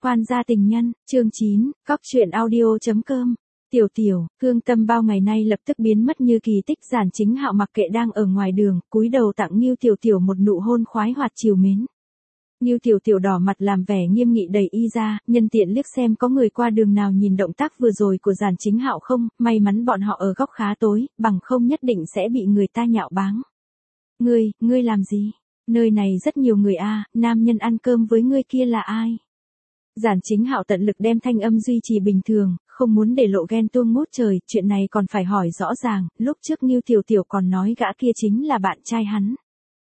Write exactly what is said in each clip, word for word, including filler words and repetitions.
Quan gia tình nhân, chương chín, cóc truyện audio chấm com. Tiểu Tiểu, Hương Tâm bao ngày nay lập tức biến mất như kỳ tích. Giản Chính Hạo mặc kệ đang ở ngoài đường, cúi đầu tặng Ngưu Tiểu Tiểu một nụ hôn khoái hoạt trìu mến. Ngưu Tiểu Tiểu đỏ mặt làm vẻ nghiêm nghị đẩy y ra, nhân tiện liếc xem có người qua đường nào nhìn động tác vừa rồi của Giản Chính Hạo không, may mắn bọn họ ở góc khá tối, bằng không nhất định sẽ bị người ta nhạo báng. Ngươi, ngươi làm gì? Nơi này rất nhiều người a, à, nam nhân ăn cơm với ngươi kia là ai? Giản Chính Hạo tận lực đem thanh âm duy trì bình thường, không muốn để lộ ghen tuông ngút trời, chuyện này còn phải hỏi rõ ràng, lúc trước Ngưu Tiểu Tiểu còn nói gã kia chính là bạn trai hắn.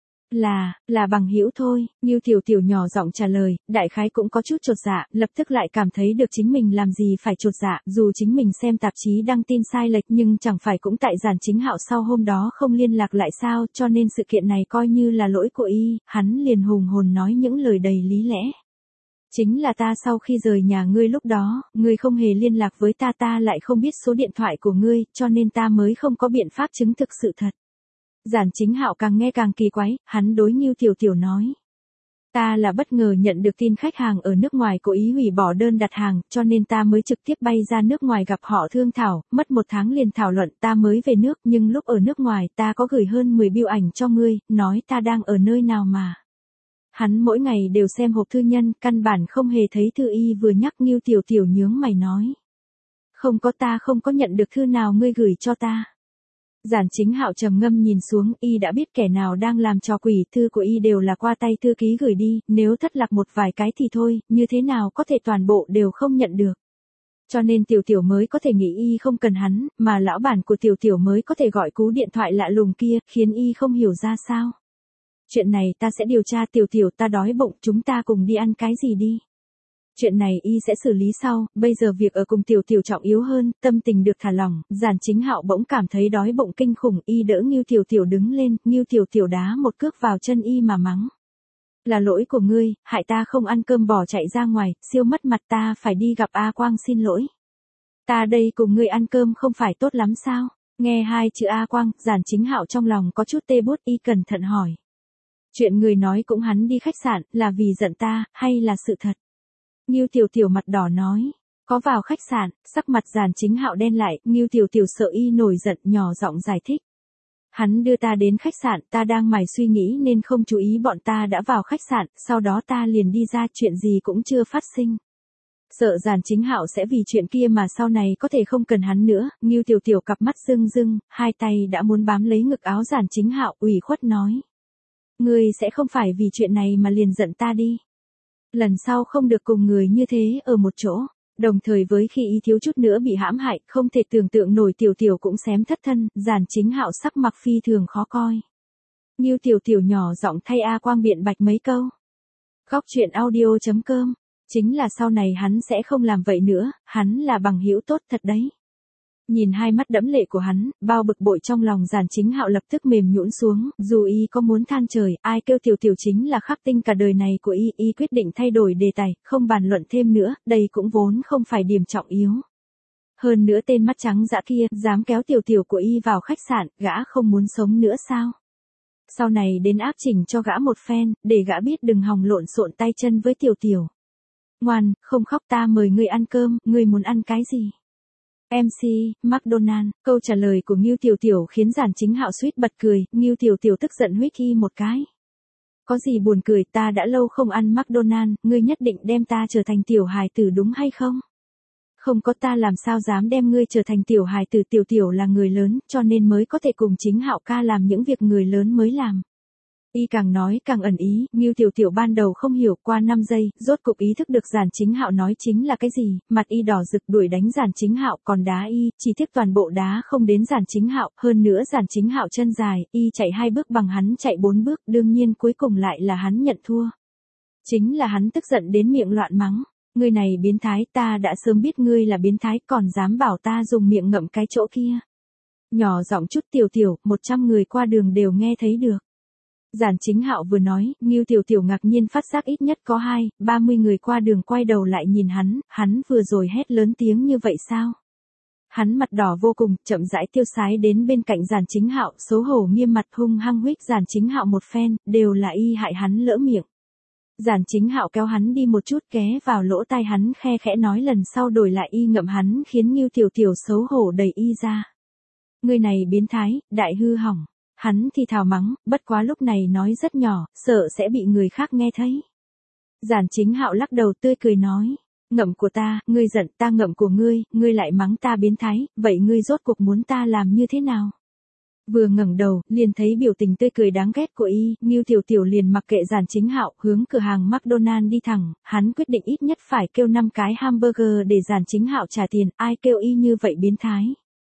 Là, là bằng hữu thôi, Ngưu Tiểu Tiểu nhỏ giọng trả lời, đại khái cũng có chút chột dạ, lập tức lại cảm thấy được chính mình làm gì phải chột dạ, dù chính mình xem tạp chí đăng tin sai lệch nhưng chẳng phải cũng tại Giản Chính Hạo sau hôm đó không liên lạc lại sao, cho nên sự kiện này coi như là lỗi của y, hắn liền hùng hồn nói những lời đầy lý lẽ. Chính là ta sau khi rời nhà ngươi lúc đó, ngươi không hề liên lạc với ta, ta lại không biết số điện thoại của ngươi, cho nên ta mới không có biện pháp chứng thực sự thật. Giản Chính Hạo càng nghe càng kỳ quái, hắn đối Ngưu Tiểu Tiểu nói. Ta là bất ngờ nhận được tin khách hàng ở nước ngoài cố ý hủy bỏ đơn đặt hàng, cho nên ta mới trực tiếp bay ra nước ngoài gặp họ thương thảo, mất một tháng liền thảo luận ta mới về nước, nhưng lúc ở nước ngoài ta có gửi hơn mười bưu ảnh cho ngươi, nói ta đang ở nơi nào mà. Hắn mỗi ngày đều xem hộp thư nhân, căn bản không hề thấy thư y vừa nhắc. Ngưu Tiểu Tiểu nhướng mày nói. Không có, ta không có nhận được thư nào ngươi gửi cho ta. Giản Chính Hạo trầm ngâm nhìn xuống, y đã biết kẻ nào đang làm trò quỷ, thư của y đều là qua tay thư ký gửi đi, nếu thất lạc một vài cái thì thôi, như thế nào có thể toàn bộ đều không nhận được. Cho nên Tiểu Tiểu mới có thể nghĩ y không cần hắn, mà lão bản của Tiểu Tiểu mới có thể gọi cú điện thoại lạ lùng kia, khiến y không hiểu ra sao. Chuyện này ta sẽ điều tra. Tiểu Tiểu, ta đói bụng, chúng ta cùng đi ăn cái gì đi. Chuyện này y sẽ xử lý sau, bây giờ việc ở cùng Tiểu Tiểu trọng yếu hơn, tâm tình được thả lỏng. Giản Chính Hạo bỗng cảm thấy đói bụng kinh khủng, y đỡ Ngưu Tiểu Tiểu đứng lên, Ngưu Tiểu Tiểu đá một cước vào chân y mà mắng. Là lỗi của ngươi, hại ta không ăn cơm bỏ chạy ra ngoài, siêu mất mặt, ta phải đi gặp A Quang xin lỗi. Ta đây cùng ngươi ăn cơm không phải tốt lắm sao? Nghe hai chữ A Quang, Giản Chính Hạo trong lòng có chút tê bút, y cẩn thận hỏi. Chuyện người nói cũng hắn đi khách sạn, là vì giận ta, hay là sự thật? Ngưu Tiểu Tiểu mặt đỏ nói, có vào khách sạn, sắc mặt Giản Chính Hạo đen lại, Ngưu Tiểu Tiểu sợ y nổi giận, nhỏ giọng giải thích. Hắn đưa ta đến khách sạn, ta đang mải suy nghĩ nên không chú ý bọn ta đã vào khách sạn, sau đó ta liền đi ra, chuyện gì cũng chưa phát sinh. Sợ Giản Chính Hạo sẽ vì chuyện kia mà sau này có thể không cần hắn nữa, Ngưu Tiểu Tiểu cặp mắt rưng rưng, hai tay đã muốn bám lấy ngực áo Giản Chính Hạo, ủy khuất nói. Ngươi sẽ không phải vì chuyện này mà liền giận ta đi. Lần sau không được cùng người như thế ở một chỗ, đồng thời với khi ý thiếu chút nữa bị hãm hại, không thể tưởng tượng nổi Tiểu Tiểu cũng xém thất thân, Giản Chính Hạo sắc mặt phi thường khó coi. Ngưu Tiểu Tiểu nhỏ giọng thay A Quang biện bạch mấy câu. Cóc truyện audio chấm com, chính là sau này hắn sẽ không làm vậy nữa, hắn là bằng hữu tốt thật đấy. Nhìn hai mắt đẫm lệ của hắn, bao bực bội trong lòng Giản Chính Hạo lập tức mềm nhũn xuống, dù y có muốn than trời, ai kêu Tiểu Tiểu chính là khắc tinh cả đời này của y, y quyết định thay đổi đề tài, không bàn luận thêm nữa, đây cũng vốn không phải điểm trọng yếu. Hơn nữa tên mắt trắng dã kia, dám kéo Tiểu Tiểu của y vào khách sạn, gã không muốn sống nữa sao? Sau này đến áp chỉnh cho gã một phen, để gã biết đừng hòng lộn xộn tay chân với Tiểu Tiểu. Ngoan, không khóc, ta mời ngươi ăn cơm, ngươi muốn ăn cái gì? em xê, McDonald, câu trả lời của Ngưu Tiểu Tiểu khiến Giản Chính Hạo suýt bật cười, Ngưu Tiểu Tiểu tức giận huýt y một cái. Có gì buồn cười, ta đã lâu không ăn McDonald, ngươi nhất định đem ta trở thành tiểu hài tử đúng hay không? Không có, ta làm sao dám đem ngươi trở thành tiểu hài tử, Tiểu Tiểu là người lớn, cho nên mới có thể cùng Chính Hạo ca làm những việc người lớn mới làm. Y càng nói càng ẩn ý, Ngưu Tiểu Tiểu ban đầu không hiểu, qua năm giây, rốt cục ý thức được Giản Chính Hạo nói chính là cái gì, mặt y đỏ rực đuổi đánh Giản Chính Hạo, còn đá y, chỉ tiếc toàn bộ đá không đến Giản Chính Hạo, hơn nữa Giản Chính Hạo chân dài, y chạy hai bước bằng hắn chạy bốn bước, đương nhiên cuối cùng lại là hắn nhận thua. Chính là hắn tức giận đến miệng loạn mắng, ngươi này biến thái, ta đã sớm biết ngươi là biến thái, còn dám bảo ta dùng miệng ngậm cái chỗ kia. Nhỏ giọng chút. Tiểu Tiểu, một trăm người qua đường đều nghe thấy được. Giản Chính Hạo vừa nói, Ngưu Tiểu Tiểu ngạc nhiên phát giác ít nhất có hai, ba mươi người qua đường quay đầu lại nhìn hắn, hắn vừa rồi hét lớn tiếng như vậy sao? Hắn mặt đỏ vô cùng, chậm rãi tiêu sái đến bên cạnh Giản Chính Hạo, xấu hổ nghiêm mặt hung hăng huých Giản Chính Hạo một phen, đều là y hại hắn lỡ miệng. Giản Chính Hạo kéo hắn đi một chút, ghé vào lỗ tai hắn khe khẽ nói lần sau đổi lại y ngậm hắn, khiến Ngưu Tiểu Tiểu xấu hổ đẩy y ra. Ngươi này biến thái, đại hư hỏng. Hắn thì thào mắng, bất quá lúc này nói rất nhỏ, sợ sẽ bị người khác nghe thấy. Giản Chính Hạo lắc đầu tươi cười nói, ngậm của ta, ngươi giận, ta ngậm của ngươi, ngươi lại mắng ta biến thái, vậy ngươi rốt cuộc muốn ta làm như thế nào? Vừa ngẩng đầu, liền thấy biểu tình tươi cười đáng ghét của y, Ngưu Tiểu Tiểu liền mặc kệ Giản Chính Hạo, hướng cửa hàng McDonald đi thẳng, hắn quyết định ít nhất phải kêu năm cái hamburger để Giản Chính Hạo trả tiền, ai kêu y như vậy biến thái.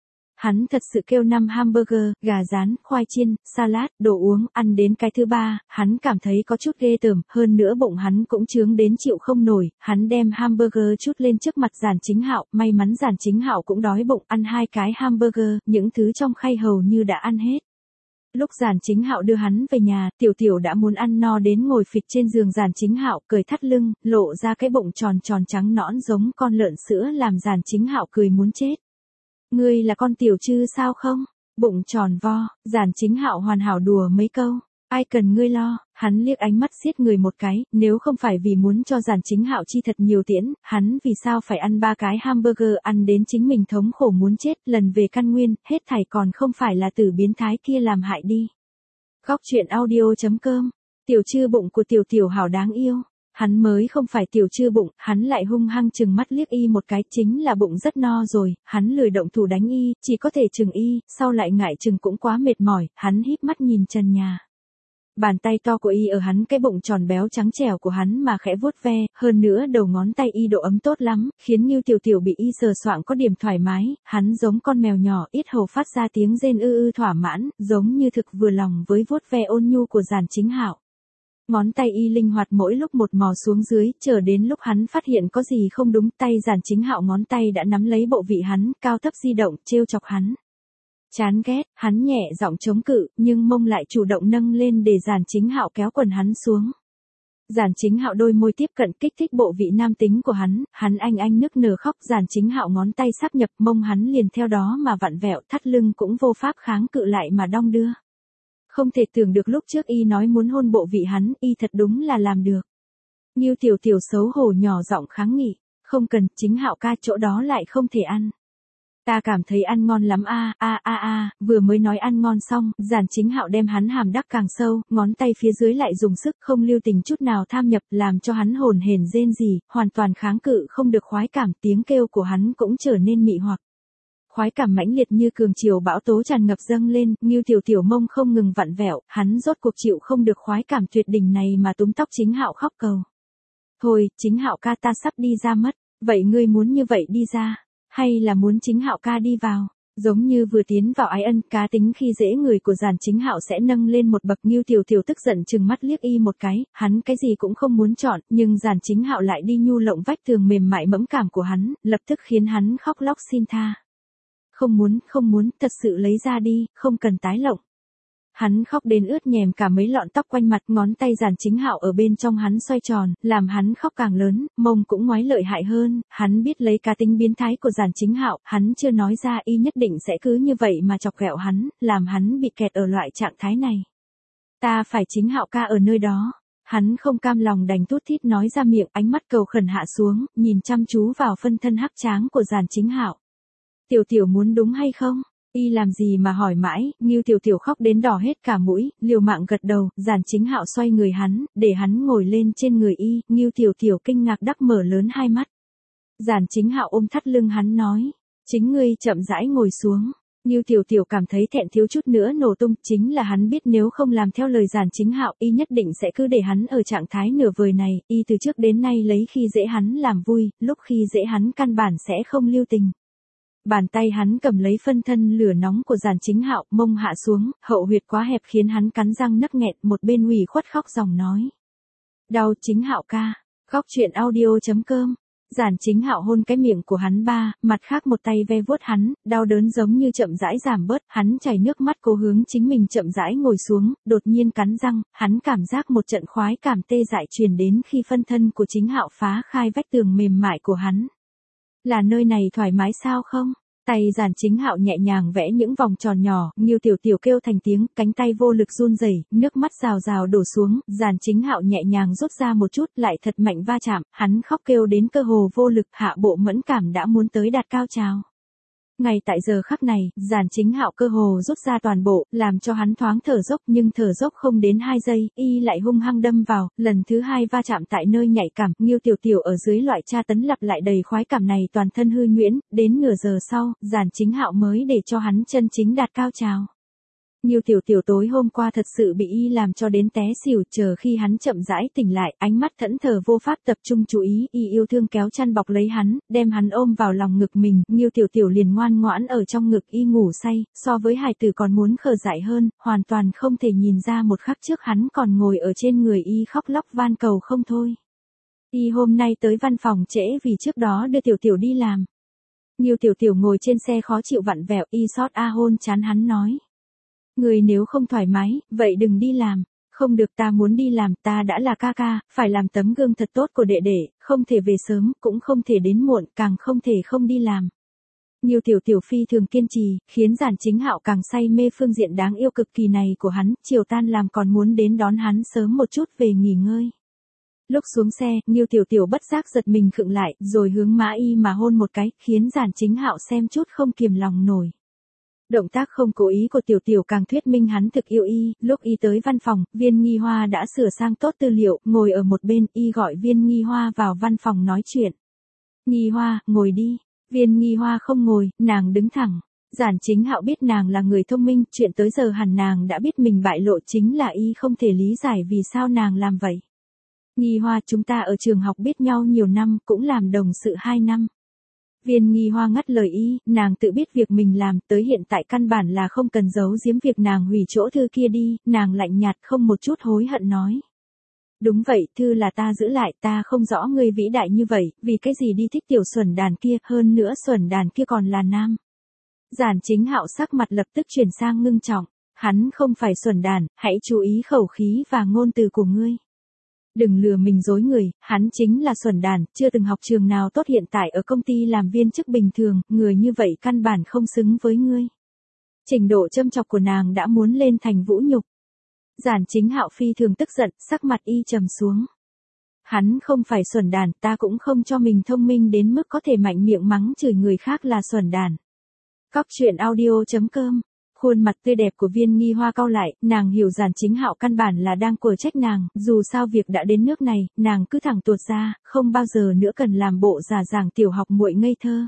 Hắn thật sự kêu năm hamburger, gà rán, khoai chiên, salad, đồ uống, ăn đến cái thứ ba, hắn cảm thấy có chút ghê tởm, hơn nữa bụng hắn cũng chướng đến chịu không nổi, hắn đem hamburger chút lên trước mặt Giản Chính Hạo, may mắn Giản Chính Hạo cũng đói bụng, ăn hai cái hamburger, những thứ trong khay hầu như đã ăn hết. Lúc Giản Chính Hạo đưa hắn về nhà, Tiểu Tiểu đã muốn ăn no đến ngồi phịch trên giường Giản Chính Hạo, cười thắt lưng, lộ ra cái bụng tròn tròn trắng nõn giống con lợn sữa làm Giản Chính Hạo cười muốn chết. Ngươi là con tiểu trư sao không? Bụng tròn vo, Giản Chính Hạo hoàn hảo đùa mấy câu. Ai cần ngươi lo, hắn liếc ánh mắt xiết người một cái, nếu không phải vì muốn cho Giản Chính Hạo chi thật nhiều tiễn, hắn vì sao phải ăn ba cái hamburger ăn đến chính mình thống khổ muốn chết, lần về căn nguyên, hết thảy còn không phải là tử biến thái kia làm hại đi. Góc truyện audio chấm com, tiểu trư bụng của Tiểu Tiểu hảo đáng yêu. Hắn mới không phải tiểu trư bụng, hắn lại hung hăng chừng mắt liếc y một cái, chính là bụng rất no rồi, hắn lười động thủ đánh y, chỉ có thể chừng y, sau lại ngại chừng cũng quá mệt mỏi, hắn híp mắt nhìn trần nhà. Bàn tay to của y ở hắn cái bụng tròn béo trắng trẻo của hắn mà khẽ vuốt ve, hơn nữa đầu ngón tay y độ ấm tốt lắm, khiến Ngưu Tiểu Tiểu bị y sờ soạng có điểm thoải mái, hắn giống con mèo nhỏ, yết hầu phát ra tiếng rên ư ư thỏa mãn, giống như thực vừa lòng với vuốt ve ôn nhu của Giản Chính Hạo. Ngón tay y linh hoạt mỗi lúc một mò xuống dưới, chờ đến lúc hắn phát hiện có gì không đúng, tay Giản Chính Hạo ngón tay đã nắm lấy bộ vị hắn, cao thấp di động, trêu chọc hắn. Chán ghét, hắn nhẹ giọng chống cự, nhưng mông lại chủ động nâng lên để Giản Chính Hạo kéo quần hắn xuống. Giản Chính Hạo đôi môi tiếp cận kích thích bộ vị nam tính của hắn, hắn anh anh nức nở khóc, Giản Chính Hạo ngón tay sáp nhập mông hắn liền theo đó mà vặn vẹo, thắt lưng cũng vô pháp kháng cự lại mà đong đưa. Không thể tưởng được lúc trước y nói muốn hôn bộ vị hắn, y thật đúng là làm được. Ngưu Tiểu Tiểu xấu hổ nhỏ giọng kháng nghị, không cần, Chính Hạo ca chỗ đó lại không thể ăn. Ta cảm thấy ăn ngon lắm a a a a, vừa mới nói ăn ngon xong, Giản Chính Hạo đem hắn hàm đắc càng sâu, ngón tay phía dưới lại dùng sức không lưu tình chút nào tham nhập, làm cho hắn hồn hển rên rỉ, hoàn toàn kháng cự không được khoái cảm, tiếng kêu của hắn cũng trở nên mị hoặc. Khoái cảm mãnh liệt như cường triều bão tố tràn ngập dâng lên, Ngưu Tiểu Tiểu mông không ngừng vặn vẹo, hắn rốt cuộc chịu không được khoái cảm tuyệt đỉnh này mà túm tóc Chính Hạo khóc cầu. Thôi, Chính Hạo ca ta sắp đi ra mất, vậy ngươi muốn như vậy đi ra, hay là muốn Chính Hạo ca đi vào? Giống như vừa tiến vào ái ân, cá tính khi dễ người của Giản Chính Hạo sẽ nâng lên một bậc. Ngưu Tiểu Tiểu tức giận trừng mắt liếc y một cái, hắn cái gì cũng không muốn chọn, nhưng Giản Chính Hạo lại đi nhu lộng vách tường mềm mại mẫm cảm của hắn, lập tức khiến hắn khóc lóc xin tha. Không muốn, không muốn, thật sự lấy ra đi, không cần tái lộng. Hắn khóc đến ướt nhèm cả mấy lọn tóc quanh mặt, ngón tay Giản Chính Hạo ở bên trong hắn xoay tròn, làm hắn khóc càng lớn, mông cũng ngoái lợi hại hơn, hắn biết lấy cá tính biến thái của Giản Chính Hạo, hắn chưa nói ra y nhất định sẽ cứ như vậy mà chọc ghẹo hắn, làm hắn bị kẹt ở loại trạng thái này. Ta phải Chính Hạo ca ở nơi đó. Hắn không cam lòng đành thút thít nói ra miệng, ánh mắt cầu khẩn hạ xuống, nhìn chăm chú vào phân thân hắc tráng của Giản Chính Hạo. Tiểu Tiểu muốn đúng hay không? Y làm gì mà hỏi mãi, Ngưu Tiểu Tiểu khóc đến đỏ hết cả mũi, liều mạng gật đầu, Giản Chính Hạo xoay người hắn, để hắn ngồi lên trên người y, Ngưu Tiểu Tiểu kinh ngạc đắc mở lớn hai mắt. Giản Chính Hạo ôm thắt lưng hắn nói, chính ngươi chậm rãi ngồi xuống. Ngưu Tiểu Tiểu cảm thấy thẹn thiếu chút nữa nổ tung, chính là hắn biết nếu không làm theo lời Giản Chính Hạo, y nhất định sẽ cứ để hắn ở trạng thái nửa vời này, y từ trước đến nay lấy khi dễ hắn làm vui, lúc khi dễ hắn căn bản sẽ không lưu tình. Bàn tay hắn cầm lấy phân thân lửa nóng của Giản Chính Hạo, mông hạ xuống, hậu huyệt quá hẹp khiến hắn cắn răng nấc nghẹn, một bên ủy khuất khóc ròng nói. Đau Chính Hạo ca. Góc truyện audio chấm com. Giản Chính Hạo hôn cái miệng của hắn ba, mặt khác một tay ve vuốt hắn, đau đớn giống như chậm rãi giảm bớt, hắn chảy nước mắt cố hướng chính mình chậm rãi ngồi xuống, đột nhiên cắn răng, hắn cảm giác một trận khoái cảm tê dại truyền đến khi phân thân của Chính Hạo phá khai vách tường mềm mại của hắn. Là nơi này thoải mái sao không? Tay Giản Chính Hạo nhẹ nhàng vẽ những vòng tròn nhỏ, Ngưu Tiểu Tiểu kêu thành tiếng, cánh tay vô lực run rẩy, nước mắt rào rào đổ xuống, Giản Chính Hạo nhẹ nhàng rút ra một chút, lại thật mạnh va chạm, hắn khóc kêu đến cơ hồ vô lực, hạ bộ mẫn cảm đã muốn tới đạt cao trào. Ngay tại giờ khắc này, Giản Chính Hạo cơ hồ rút ra toàn bộ, làm cho hắn thoáng thở dốc, nhưng thở dốc không đến hai giây, y lại hung hăng đâm vào, lần thứ hai va chạm tại nơi nhạy cảm, Ngưu Tiểu Tiểu ở dưới loại tra tấn lặp lại đầy khoái cảm này toàn thân hư nhuyễn, đến nửa giờ sau, Giản Chính Hạo mới để cho hắn chân chính đạt cao trào. Ngưu Tiểu Tiểu tối hôm qua thật sự bị y làm cho đến té xỉu, chờ khi hắn chậm rãi tỉnh lại, ánh mắt thẫn thờ vô pháp tập trung chú ý, y yêu thương kéo chăn bọc lấy hắn, đem hắn ôm vào lòng ngực mình, Ngưu Tiểu Tiểu liền ngoan ngoãn ở trong ngực y ngủ say, so với hài tử còn muốn khờ dại hơn, hoàn toàn không thể nhìn ra một khắc trước hắn còn ngồi ở trên người y khóc lóc van cầu không thôi. Y hôm nay tới văn phòng trễ vì trước đó đưa Tiểu Tiểu đi làm. Ngưu Tiểu Tiểu ngồi trên xe khó chịu vặn vẹo, y xót a hôn chán hắn nói. Người nếu không thoải mái, vậy đừng đi làm. Không được, ta muốn đi làm, ta đã là ca ca, phải làm tấm gương thật tốt của đệ đệ, không thể về sớm, cũng không thể đến muộn, càng không thể không đi làm. Ngưu Tiểu Tiểu phi thường kiên trì, khiến Giản Chính Hạo càng say mê phương diện đáng yêu cực kỳ này của hắn, chiều tan làm còn muốn đến đón hắn sớm một chút về nghỉ ngơi. Lúc xuống xe, Ngưu Tiểu Tiểu bất giác giật mình khựng lại, rồi hướng má y mà hôn một cái, khiến Giản Chính Hạo xem chút không kiềm lòng nổi. Động tác không cố ý của Tiểu Tiểu càng thuyết minh hắn thực yêu y, lúc y tới văn phòng, Viên Nghi Hoa đã sửa sang tốt tư liệu, ngồi ở một bên, y gọi Viên Nghi Hoa vào văn phòng nói chuyện. Nghi Hoa, ngồi đi. Viên Nghi Hoa không ngồi, nàng đứng thẳng. Giản Chính Hạo biết nàng là người thông minh, chuyện tới giờ hẳn nàng đã biết mình bại lộ, chính là y không thể lý giải vì sao nàng làm vậy. Nghi Hoa, chúng ta ở trường học biết nhau nhiều năm, cũng làm đồng sự hai năm. Viên Nghi Hoa ngắt lời y, nàng tự biết việc mình làm, tới hiện tại căn bản là không cần giấu giếm việc nàng hủy chỗ thư kia đi, nàng lạnh nhạt không một chút hối hận nói. Đúng vậy, thư là ta giữ lại, ta không rõ ngươi vĩ đại như vậy, vì cái gì đi thích tiểu xuẩn đàn kia, hơn nữa xuẩn đàn kia còn là nam. Giản Chính Hạo sắc mặt lập tức chuyển sang ngưng trọng, hắn không phải xuẩn đàn, hãy chú ý khẩu khí và ngôn từ của ngươi. Đừng lừa mình dối người, hắn chính là xuẩn đàn, chưa từng học trường nào tốt, hiện tại ở công ty làm viên chức bình thường, người như vậy căn bản không xứng với ngươi. Trình độ châm chọc của nàng đã muốn lên thành vũ nhục. Giản Chính Hạo phi thường tức giận, sắc mặt y trầm xuống. Hắn không phải xuẩn đàn, ta cũng không cho mình thông minh đến mức có thể mạnh miệng mắng chửi người khác là xuẩn đàn. Cóc truyện audio chấm com. Khuôn mặt tươi đẹp của Viên Nghi Hoa cau lại, nàng hiểu Giản Chính Hạo căn bản là đang quở trách nàng, dù sao việc đã đến nước này, nàng cứ thẳng tuột ra, không bao giờ nữa cần làm bộ giả giảng tiểu học muội ngây thơ.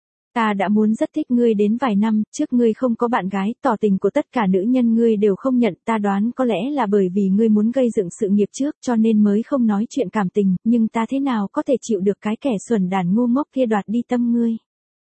Ta đã muốn rất thích ngươi đến vài năm, trước ngươi không có bạn gái, tỏ tình của tất cả nữ nhân ngươi đều không nhận, ta đoán có lẽ là bởi vì ngươi muốn gây dựng sự nghiệp trước cho nên mới không nói chuyện cảm tình, nhưng ta thế nào có thể chịu được cái kẻ xuẩn đàn ngu ngốc kia đoạt đi tâm ngươi.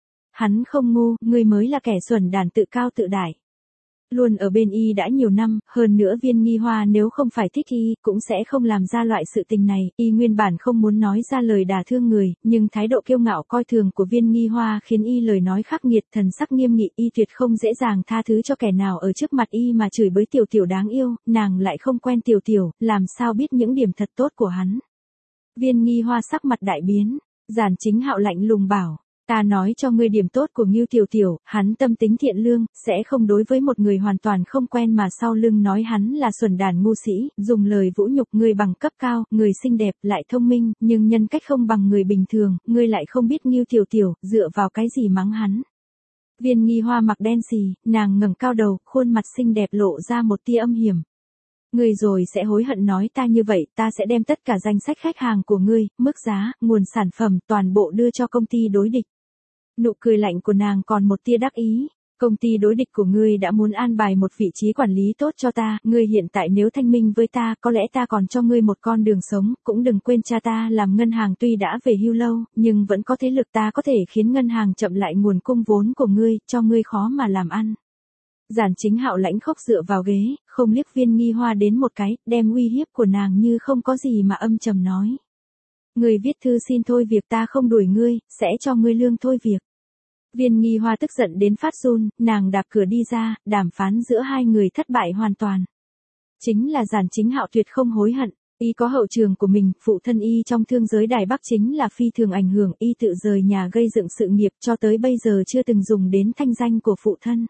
Hắn không ngu, ngươi mới là kẻ xuẩn đàn tự cao tự đại. Luôn ở bên y đã nhiều năm, hơn nữa Viên Nghi Hoa nếu không phải thích y, cũng sẽ không làm ra loại sự tình này, y nguyên bản không muốn nói ra lời đả thương người, nhưng thái độ kiêu ngạo coi thường của Viên Nghi Hoa khiến y lời nói khắc nghiệt, thần sắc nghiêm nghị, y tuyệt không dễ dàng tha thứ cho kẻ nào ở trước mặt y mà chửi bới Tiểu Tiểu đáng yêu, nàng lại không quen Tiểu Tiểu, làm sao biết những điểm thật tốt của hắn. Viên Nghi Hoa sắc mặt đại biến, Giản Chính Hạo lạnh lùng bảo. Ta nói cho ngươi điểm tốt của Ngưu Tiểu Tiểu, hắn tâm tính thiện lương, sẽ không đối với một người hoàn toàn không quen mà sau lưng nói hắn là xuẩn đàn ngu sĩ, dùng lời vũ nhục người bằng cấp cao, người xinh đẹp, lại thông minh, nhưng nhân cách không bằng người bình thường, ngươi lại không biết Ngưu Tiểu Tiểu, dựa vào cái gì mắng hắn. Viên Nghi Hoa mặc đen xì, nàng ngẩng cao đầu, khuôn mặt xinh đẹp lộ ra một tia âm hiểm. Ngươi rồi sẽ hối hận nói ta như vậy, ta sẽ đem tất cả danh sách khách hàng của ngươi, mức giá, nguồn sản phẩm, toàn bộ đưa cho công ty đối địch. Nụ cười lạnh của nàng còn một tia đắc ý. Công ty đối địch của ngươi đã muốn an bài một vị trí quản lý tốt cho ta, ngươi hiện tại nếu thanh minh với ta, có lẽ ta còn cho ngươi một con đường sống, cũng đừng quên cha ta làm ngân hàng tuy đã về hưu lâu, nhưng vẫn có thế lực, ta có thể khiến ngân hàng chậm lại nguồn cung vốn của ngươi, cho ngươi khó mà làm ăn. Giản Chính Hạo lãnh khốc dựa vào ghế, không liếc Viên Nghi Hoa đến một cái, đem uy hiếp của nàng như không có gì mà âm trầm nói. Ngươi viết thư xin thôi việc, ta không đuổi ngươi, sẽ cho ngươi lương thôi việc. Viên Nghi Hoa tức giận đến phát run, nàng đạp cửa đi ra, đàm phán giữa hai người thất bại hoàn toàn. Chính là Giản Chính Hạo tuyệt không hối hận, Y có hậu trường của mình, phụ thân Y trong thương giới Đài Bắc chính là phi thường ảnh hưởng, Y tự rời nhà gây dựng sự nghiệp cho tới bây giờ chưa từng dùng đến thanh danh của phụ thân.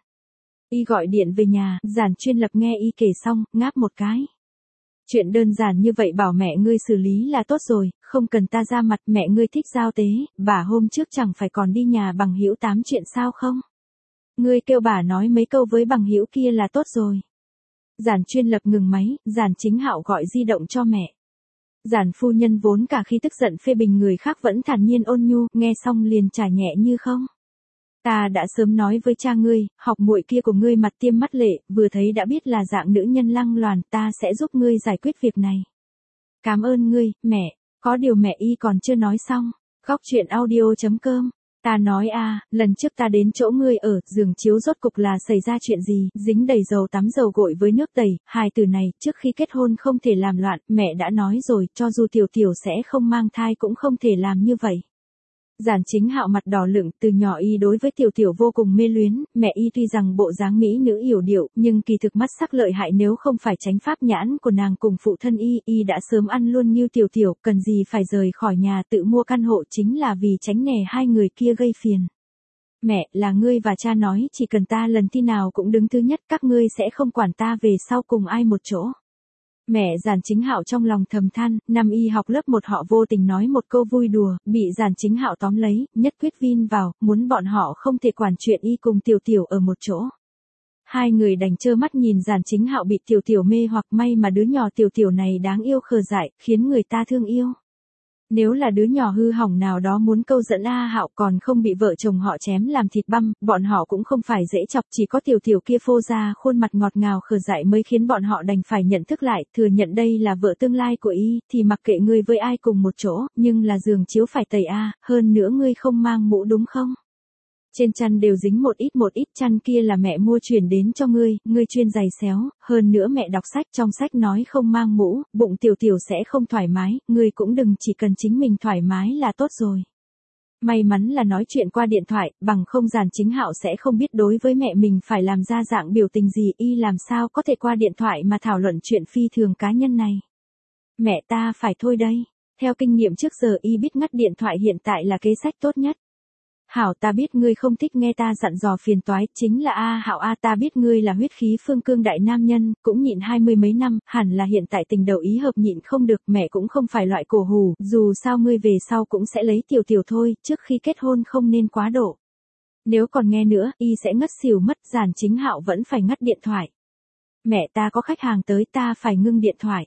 Y gọi điện về nhà, Giản Chuyên Lập nghe Y kể xong, ngáp một cái. Chuyện đơn giản như vậy bảo mẹ ngươi xử lý là tốt rồi, không cần ta ra mặt, mẹ ngươi thích giao tế, bà hôm trước chẳng phải còn đi nhà bằng hữu tám chuyện sao không? Ngươi kêu bà nói mấy câu với bằng hữu kia là tốt rồi. Giản Chuyên Lập ngừng máy, Giản Chính Hạo gọi di động cho mẹ. Giản phu nhân vốn cả khi tức giận phê bình người khác vẫn thản nhiên ôn nhu, nghe xong liền trả nhẹ như không. Ta đã sớm nói với cha ngươi, học muội kia của ngươi mặt tiêm mắt lệ, vừa thấy đã biết là dạng nữ nhân lăng loàn, ta sẽ giúp ngươi giải quyết việc này. Cảm ơn ngươi, mẹ, có điều mẹ Y còn chưa nói xong. Góc truyện audio chấm com. Ta nói a, lần trước ta đến chỗ ngươi ở, giường chiếu rốt cục là xảy ra chuyện gì, dính đầy dầu tắm dầu gội với nước tẩy, hai từ này, trước khi kết hôn không thể làm loạn, mẹ đã nói rồi, cho dù tiểu tiểu sẽ không mang thai cũng không thể làm như vậy. Giản Chính Hạo mặt đỏ lửng, từ nhỏ Y đối với tiểu tiểu vô cùng mê luyến, mẹ Y tuy rằng bộ dáng mỹ nữ yểu điệu, nhưng kỳ thực mắt sắc lợi hại, nếu không phải tránh pháp nhãn của nàng cùng phụ thân Y, Y đã sớm ăn luôn như tiểu tiểu, cần gì phải rời khỏi nhà tự mua căn hộ chính là vì tránh nể hai người kia gây phiền. Mẹ, là ngươi và cha nói, chỉ cần ta lần thi nào cũng đứng thứ nhất, các ngươi sẽ không quản ta về sau cùng ai một chỗ. Mẹ Giản Chính Hạo trong lòng thầm than, năm Y học lớp một họ vô tình nói một câu vui đùa, bị Giản Chính Hạo tóm lấy, nhất quyết vin vào, muốn bọn họ không thể quản chuyện Y cùng tiểu tiểu ở một chỗ. Hai người đành trơ mắt nhìn Giản Chính Hạo bị tiểu tiểu mê hoặc, may mà đứa nhỏ tiểu tiểu này đáng yêu khờ dại, khiến người ta thương yêu. Nếu là đứa nhỏ hư hỏng nào đó muốn câu dẫn A Hạo còn không bị vợ chồng họ chém làm thịt băm, bọn họ cũng không phải dễ chọc, chỉ có tiểu tiểu kia phô ra khuôn mặt ngọt ngào khờ dại mới khiến bọn họ đành phải nhận thức lại, thừa nhận đây là vợ tương lai của Y, thì mặc kệ ngươi với ai cùng một chỗ, nhưng là giường chiếu phải tẩy A, hơn nữa ngươi không mang mũ đúng không? Trên chăn đều dính một ít một ít, chăn kia là mẹ mua chuyển đến cho ngươi, ngươi chuyên giày xéo, hơn nữa mẹ đọc sách, trong sách nói không mang mũ, bụng tiểu tiểu sẽ không thoải mái, ngươi cũng đừng, chỉ cần chính mình thoải mái là tốt rồi. May mắn là nói chuyện qua điện thoại, bằng không Giản Chính Hạo sẽ không biết đối với mẹ mình phải làm ra dạng biểu tình gì, Y làm sao có thể qua điện thoại mà thảo luận chuyện phi thường cá nhân này. Mẹ ta phải thôi đây, theo kinh nghiệm trước giờ Y biết ngắt điện thoại hiện tại là kế sách tốt nhất. Hảo, ta biết ngươi không thích nghe ta dặn dò phiền toái, chính là A Hạo A, ta biết ngươi là huyết khí phương cương đại nam nhân, cũng nhịn hai mươi mấy năm, hẳn là hiện tại tình đầu ý hợp nhịn không được, mẹ cũng không phải loại cổ hủ, dù sao ngươi về sau cũng sẽ lấy tiểu tiểu thôi, trước khi kết hôn không nên quá độ. Nếu còn nghe nữa, Y sẽ ngất xỉu mất. Giản Chính Hạo vẫn phải ngắt điện thoại. Mẹ, ta có khách hàng tới, ta phải ngưng điện thoại.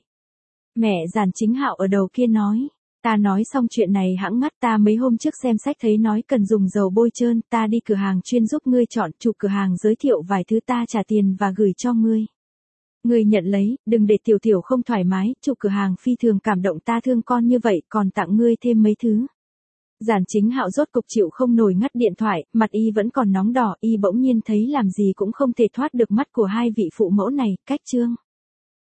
Mẹ Giản Chính Hạo ở đầu kia nói. Ta nói xong chuyện này hãng ngắt, ta mấy hôm trước xem sách thấy nói cần dùng dầu bôi trơn, ta đi cửa hàng chuyên giúp ngươi chọn, chủ cửa hàng giới thiệu vài thứ, ta trả tiền và gửi cho ngươi. Ngươi nhận lấy, đừng để tiểu tiểu không thoải mái, chủ cửa hàng phi thường cảm động, ta thương con như vậy, còn tặng ngươi thêm mấy thứ. Giản Chính Hạo rốt cục chịu không nổi ngắt điện thoại, mặt Y vẫn còn nóng đỏ, Y bỗng nhiên thấy làm gì cũng không thể thoát được mắt của hai vị phụ mẫu này, cách chương.